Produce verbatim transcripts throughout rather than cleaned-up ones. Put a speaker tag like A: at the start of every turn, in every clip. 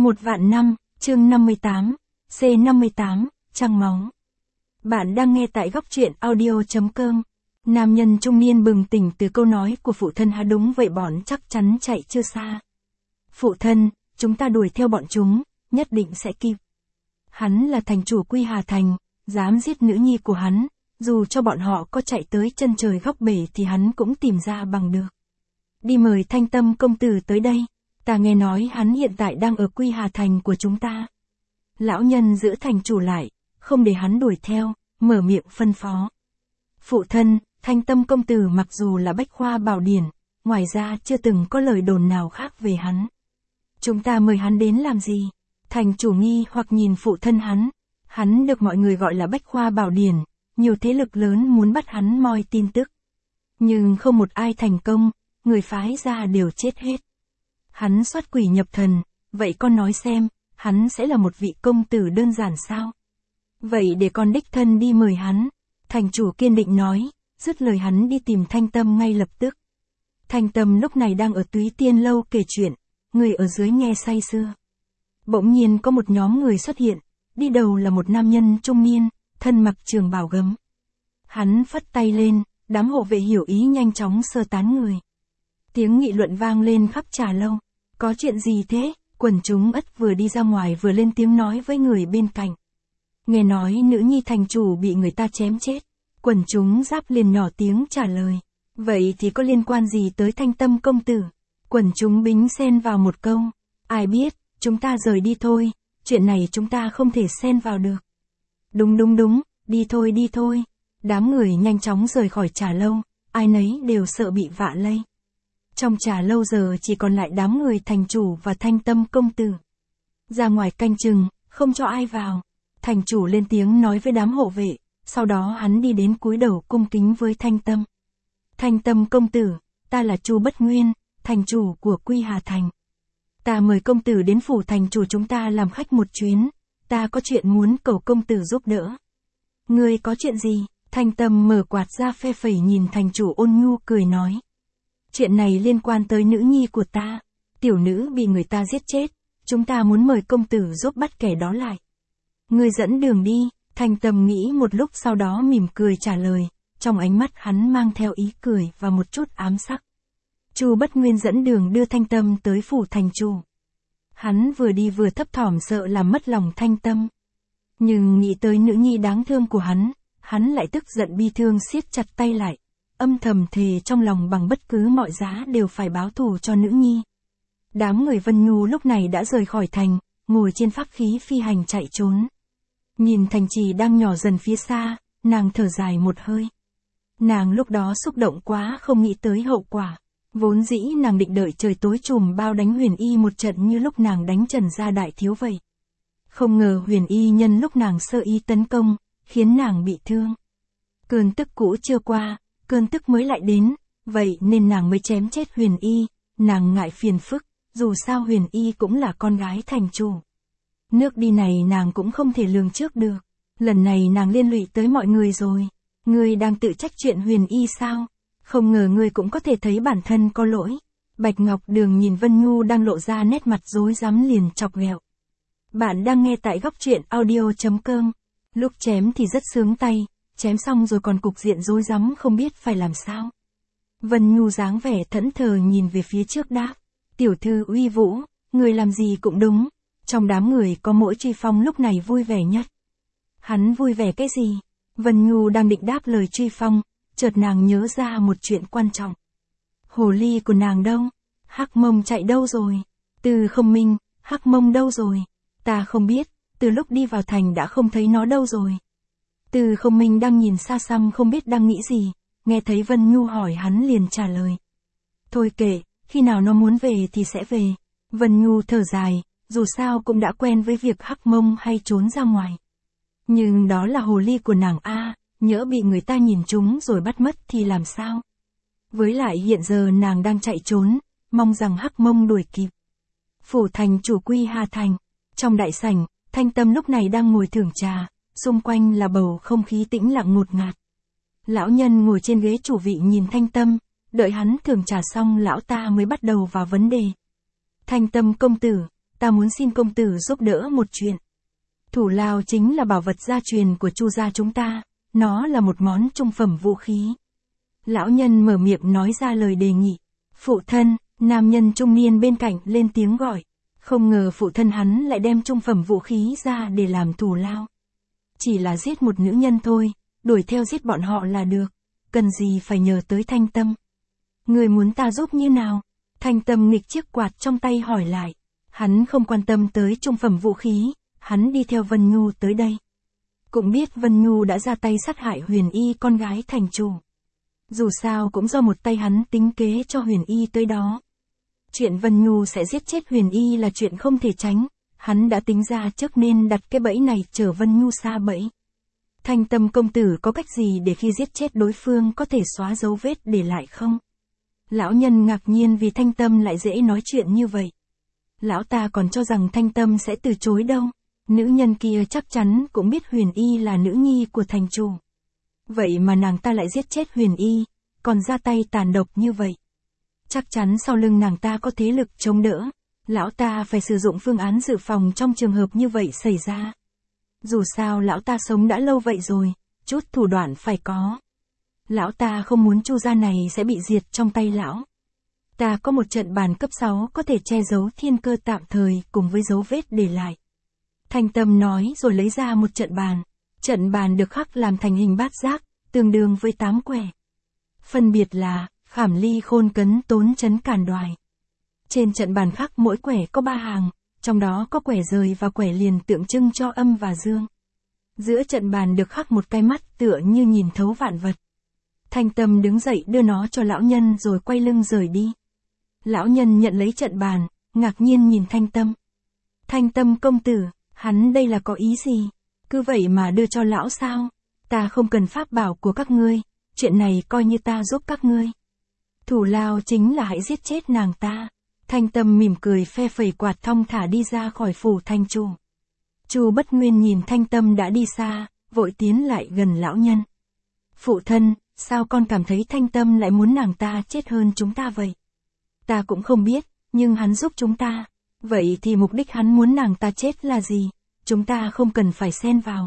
A: Một vạn năm, chương năm mươi tám, C năm mươi tám, trăng máu. Bạn đang nghe tại góc truyện audio.com. Nam nhân trung niên bừng tỉnh từ câu nói của phụ thân. Há đúng vậy, bọn chắc chắn chạy chưa xa. Phụ thân, chúng ta đuổi theo bọn chúng, nhất định sẽ kịp. Hắn là thành chủ Quy Hà Thành, dám giết nữ nhi của hắn, dù cho bọn họ có chạy tới chân trời góc bể thì hắn cũng tìm ra bằng được. Đi mời Thanh Tâm công tử tới đây, ta nghe nói hắn hiện tại đang ở Quy Hà Thành của chúng ta. Lão nhân giữ thành chủ lại, không để hắn đuổi theo, mở miệng phân phó. Phụ thân, Thanh Tâm công tử mặc dù là bách khoa bảo điển, ngoài ra chưa từng có lời đồn nào khác về hắn. Chúng ta mời hắn đến làm gì? Thành chủ nghi hoặc nhìn phụ thân hắn. Hắn được mọi người gọi là bách khoa bảo điển, nhiều thế lực lớn muốn bắt hắn moi tin tức. Nhưng không một ai thành công, người phái ra đều chết hết. Hắn xuất quỷ nhập thần, vậy con nói xem, hắn sẽ là một vị công tử đơn giản sao? Vậy để con đích thân đi mời hắn. Thành chủ kiên định nói, dứt lời hắn đi tìm Thanh Tâm ngay lập tức. Thanh Tâm lúc này đang ở Túy Tiên Lâu kể chuyện, người ở dưới nghe say sưa. Bỗng nhiên có một nhóm người xuất hiện, đi đầu là một nam nhân trung niên, thân mặc trường bào gấm. Hắn phất tay lên, đám hộ vệ hiểu ý nhanh chóng sơ tán người. Tiếng nghị luận vang lên khắp trà lâu. Có chuyện gì thế? Quần chúng ất vừa đi ra ngoài vừa lên tiếng nói với người bên cạnh. Nghe nói nữ nhi thành chủ bị người ta chém chết. Quần chúng giáp liền nhỏ tiếng trả lời. Vậy thì có liên quan gì tới Thanh Tâm công tử? Quần chúng bính xen vào một câu. Ai biết, chúng ta rời đi thôi, chuyện này chúng ta không thể xen vào được. Đúng đúng đúng, đi thôi đi thôi. Đám người nhanh chóng rời khỏi trà lâu, ai nấy đều sợ bị vạ lây. Trong trà lâu giờ chỉ còn lại đám người thành chủ và Thanh Tâm công tử. Ra ngoài canh chừng, không cho ai vào. Thành chủ lên tiếng nói với đám hộ vệ, sau đó hắn đi đến cúi đầu cung kính với Thanh Tâm. Thanh Tâm công tử, ta là Chu Bất Nguyên, thành chủ của Quy Hà Thành. Ta mời công tử đến phủ thành chủ chúng ta làm khách một chuyến, ta có chuyện muốn cầu công tử giúp đỡ. Ngươi có chuyện gì? Thanh Tâm mở quạt ra phe phẩy nhìn thành chủ ôn nhu cười nói. Chuyện này liên quan tới nữ nhi của ta, tiểu nữ bị người ta giết chết, chúng ta muốn mời công tử giúp bắt kẻ đó lại. Ngươi dẫn đường đi, Thanh Tâm nghĩ một lúc sau đó mỉm cười trả lời, trong ánh mắt hắn mang theo ý cười và một chút ám sắc. Chu Bất Nguyên dẫn đường đưa Thanh Tâm tới phủ thành chủ. Hắn vừa đi vừa thấp thỏm sợ làm mất lòng Thanh Tâm. Nhưng nghĩ tới nữ nhi đáng thương của hắn, hắn lại tức giận bi thương siết chặt tay lại, âm thầm thề trong lòng bằng bất cứ mọi giá đều phải báo thù cho nữ nhi. Đám người Vân Nhu lúc này đã rời khỏi thành, ngồi trên pháp khí phi hành chạy trốn. Nhìn thành trì đang nhỏ dần phía xa, nàng thở dài một hơi. Nàng lúc đó xúc động quá không nghĩ tới hậu quả. Vốn dĩ nàng định đợi trời tối trùm bao đánh Huyền Y một trận như lúc nàng đánh Trần Gia Đại Thiếu vậy. Không ngờ Huyền Y nhân lúc nàng sơ ý tấn công, khiến nàng bị thương. Cơn tức cũ chưa qua, cơn tức mới lại đến, vậy nên nàng mới chém chết Huyền Y, nàng ngại phiền phức, dù sao Huyền Y cũng là con gái thành chủ. Nước đi này nàng cũng không thể lường trước được, lần này nàng liên lụy tới mọi người rồi. Ngươi đang tự trách chuyện Huyền Y sao? Không ngờ ngươi cũng có thể thấy bản thân có lỗi. Bạch Ngọc Đường nhìn Vân Nhu đang lộ ra nét mặt rối rắm liền chọc ghẹo. Bạn đang nghe tại góc truyện audio.com. Lúc chém thì rất sướng tay, chém xong rồi còn cục diện rối rắm không biết phải làm sao. Vân Nhu dáng vẻ thẫn thờ nhìn về phía trước đáp. Tiểu thư uy vũ, người làm gì cũng đúng. Trong đám người có mỗi Truy Phong lúc này vui vẻ nhất. Hắn vui vẻ cái gì? Vân Nhu đang định đáp lời Truy Phong, chợt nàng nhớ ra một chuyện quan trọng. Hồ ly của nàng đâu? Hắc Mông chạy đâu rồi? Từ Không Minh, Hắc Mông đâu rồi? Ta không biết, từ lúc đi vào thành đã không thấy nó đâu rồi. Từ Không Minh đang nhìn xa xăm không biết đang nghĩ gì, nghe thấy Vân Nhu hỏi hắn liền trả lời. Thôi kệ, khi nào nó muốn về thì sẽ về. Vân Nhu thở dài, dù sao cũng đã quen với việc Hắc Mông hay trốn ra ngoài. Nhưng đó là hồ ly của nàng a, nhỡ bị người ta nhìn trúng rồi bắt mất thì làm sao? Với lại hiện giờ nàng đang chạy trốn, mong rằng Hắc Mông đuổi kịp. Phủ thành chủ Quy Hà Thành, trong đại sảnh, Thanh Tâm lúc này đang ngồi thưởng trà, xung quanh là bầu không khí tĩnh lặng ngột ngạt. Lão nhân ngồi trên ghế chủ vị nhìn Thanh Tâm, đợi hắn thưởng trà xong lão ta mới bắt đầu vào vấn đề. Thanh Tâm công tử, ta muốn xin công tử giúp đỡ một chuyện. Thủ lao chính là bảo vật gia truyền của Chu gia chúng ta, nó là một món trung phẩm vũ khí. Lão nhân mở miệng nói ra lời đề nghị. Phụ thân, nam nhân trung niên bên cạnh lên tiếng gọi. Không ngờ phụ thân hắn lại đem trung phẩm vũ khí ra để làm thủ lao. Chỉ là giết một nữ nhân thôi, đuổi theo giết bọn họ là được, cần gì phải nhờ tới Thanh Tâm. Người muốn ta giúp như nào? Thanh Tâm nghịch chiếc quạt trong tay hỏi lại. Hắn không quan tâm tới trung phẩm vũ khí, hắn đi theo Vân Nhu tới đây. Cũng biết Vân Nhu đã ra tay sát hại Huyền Y con gái thành chủ. Dù sao cũng do một tay hắn tính kế cho Huyền Y tới đó. Chuyện Vân Nhu sẽ giết chết Huyền Y là chuyện không thể tránh, hắn đã tính ra trước nên đặt cái bẫy này chở Vân Nhu xa bẫy. Thanh Tâm công tử có cách gì để khi giết chết đối phương có thể xóa dấu vết để lại không? Lão nhân ngạc nhiên vì Thanh Tâm lại dễ nói chuyện như vậy. Lão ta còn cho rằng Thanh Tâm sẽ từ chối đâu. Nữ nhân kia chắc chắn cũng biết Huyền Y là nữ nhi của thành chủ. Vậy mà nàng ta lại giết chết Huyền Y, còn ra tay tàn độc như vậy. Chắc chắn sau lưng nàng ta có thế lực chống đỡ. Lão ta phải sử dụng phương án dự phòng trong trường hợp như vậy xảy ra. Dù sao lão ta sống đã lâu vậy rồi, chút thủ đoạn phải có. Lão ta không muốn Chu gia này sẽ bị diệt trong tay lão. Ta có một trận bàn cấp sáu có thể che giấu thiên cơ tạm thời cùng với dấu vết để lại. Thanh Tâm nói rồi lấy ra một trận bàn. Trận bàn được khắc làm thành hình bát giác, tương đương với tám quẻ. Phân biệt là khảm ly khôn cấn tốn chấn càn đoài. Trên trận bàn khắc mỗi quẻ có ba hàng, trong đó có quẻ rời và quẻ liền tượng trưng cho âm và dương. Giữa trận bàn được khắc một cái mắt tựa như nhìn thấu vạn vật. Thanh Tâm đứng dậy đưa nó cho lão nhân rồi quay lưng rời đi. Lão nhân nhận lấy trận bàn, ngạc nhiên nhìn Thanh Tâm. Thanh Tâm công tử, hắn đây là có ý gì? Cứ vậy mà đưa cho lão sao? Ta không cần pháp bảo của các ngươi, chuyện này coi như ta giúp các ngươi. Thủ lao chính là hãy giết chết nàng ta. Thanh Tâm mỉm cười phe phẩy quạt thong thả đi ra khỏi phủ thanh chủ. Chu Bất Nguyên nhìn Thanh Tâm đã đi xa, vội tiến lại gần lão nhân. Phụ thân, sao con cảm thấy Thanh Tâm lại muốn nàng ta chết hơn chúng ta vậy? Ta cũng không biết, nhưng hắn giúp chúng ta. Vậy thì mục đích hắn muốn nàng ta chết là gì? Chúng ta không cần phải xen vào.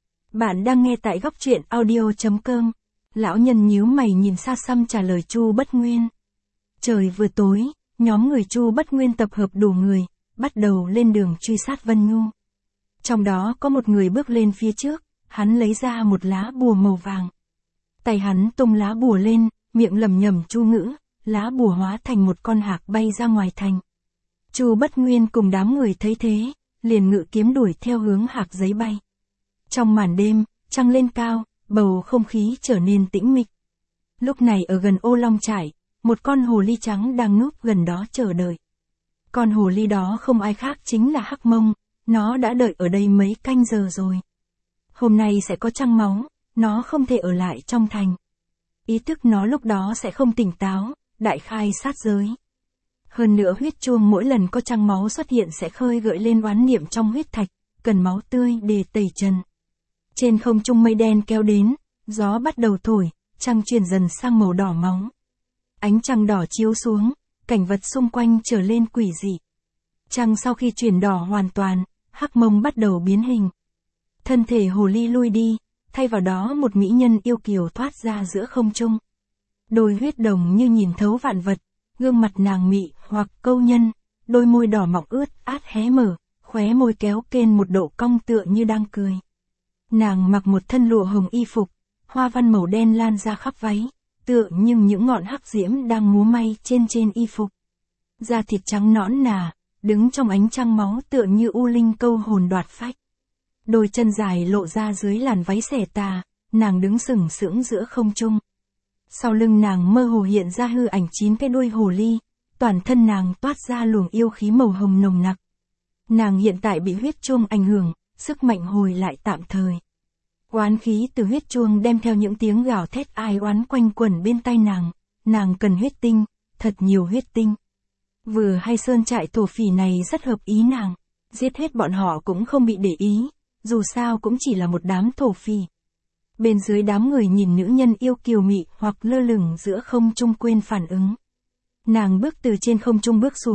A: Bạn đang nghe tại góc truyện audio chấm com. Lão nhân nhíu mày nhìn xa xăm trả lời Chu Bất Nguyên. Trời vừa tối, nhóm người Chu Bất Nguyên tập hợp đủ người, bắt đầu lên đường truy sát Vân Nhu. Trong đó có một người bước lên phía trước, hắn lấy ra một lá bùa màu vàng. Tay hắn tung lá bùa lên, miệng lẩm nhẩm chu ngữ, lá bùa hóa thành một con hạc bay ra ngoài thành. Chu Bất Nguyên cùng đám người thấy thế, liền ngự kiếm đuổi theo hướng hạc giấy bay. Trong màn đêm, trăng lên cao, bầu không khí trở nên tĩnh mịch. Lúc này ở gần Ô Long Trải, một con hồ ly trắng đang núp gần đó chờ đợi. Con hồ ly đó không ai khác chính là Hắc Mông, nó đã đợi ở đây mấy canh giờ rồi. Hôm nay sẽ có trăng máu, nó không thể ở lại trong thành. Ý thức nó lúc đó sẽ không tỉnh táo, đại khai sát giới. Hơn nữa huyết chuông mỗi lần có trăng máu xuất hiện sẽ khơi gợi lên oán niệm trong huyết thạch, cần máu tươi để tẩy trần. Trên không trung mây đen kéo đến, gió bắt đầu thổi, trăng chuyển dần sang màu đỏ máu. Ánh trăng đỏ chiếu xuống, cảnh vật xung quanh trở lên quỷ dị. Trăng sau khi chuyển đỏ hoàn toàn, Hắc Mông bắt đầu biến hình. Thân thể hồ ly lui đi, thay vào đó một mỹ nhân yêu kiều thoát ra giữa không trung. Đôi huyết đồng như nhìn thấu vạn vật, gương mặt nàng mị hoặc câu nhân, đôi môi đỏ mọng ướt át hé mở, khóe môi kéo kên một độ cong tựa như đang cười. Nàng mặc một thân lụa hồng y phục, hoa văn màu đen lan ra khắp váy, tựa như những ngọn hắc diễm đang múa may trên trên y phục. Da thịt trắng nõn nà, đứng trong ánh trăng máu tựa như u linh câu hồn đoạt phách. Đôi chân dài lộ ra dưới làn váy xẻ tà, nàng đứng sừng sững giữa không trung. Sau lưng nàng mơ hồ hiện ra hư ảnh chín cái đuôi hồ ly, toàn thân nàng toát ra luồng yêu khí màu hồng nồng nặc. Nàng hiện tại bị huyết chuông ảnh hưởng, sức mạnh hồi lại tạm thời. Oán khí từ huyết chuông đem theo những tiếng gào thét ai oán quanh quẩn bên tai nàng, nàng cần huyết tinh, thật nhiều huyết tinh. Vừa hay sơn trại thổ phỉ này rất hợp ý nàng, giết hết bọn họ cũng không bị để ý, dù sao cũng chỉ là một đám thổ phỉ. Bên dưới đám người nhìn nữ nhân yêu kiều mị hoặc lơ lửng giữa không trung quên phản ứng. Nàng bước từ trên không trung bước xuống,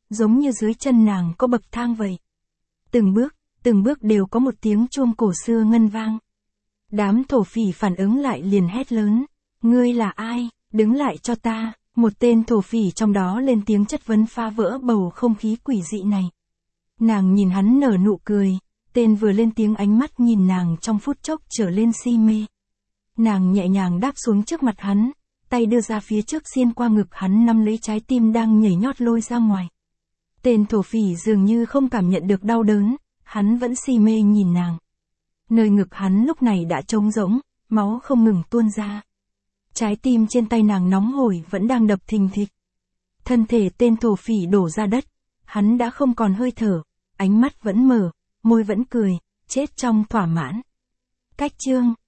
A: giống như dưới chân nàng có bậc thang vậy. Từng bước, từng bước đều có một tiếng chuông cổ xưa ngân vang. Đám thổ phỉ phản ứng lại liền hét lớn, ngươi là ai, đứng lại cho ta, một tên thổ phỉ trong đó lên tiếng chất vấn phá vỡ bầu không khí quỷ dị này. Nàng nhìn hắn nở nụ cười, tên vừa lên tiếng ánh mắt nhìn nàng trong phút chốc trở lên si mê. Nàng nhẹ nhàng đáp xuống trước mặt hắn, tay đưa ra phía trước xiên qua ngực hắn nắm lấy trái tim đang nhảy nhót lôi ra ngoài. Tên thổ phỉ dường như không cảm nhận được đau đớn, hắn vẫn si mê nhìn nàng. Nơi ngực hắn lúc này đã trống rỗng, máu không ngừng tuôn ra. Trái tim trên tay nàng nóng hổi vẫn đang đập thình thịch. Thân thể tên thổ phỉ đổ ra đất, hắn đã không còn hơi thở, ánh mắt vẫn mở, môi vẫn cười, chết trong thỏa mãn. Cách chương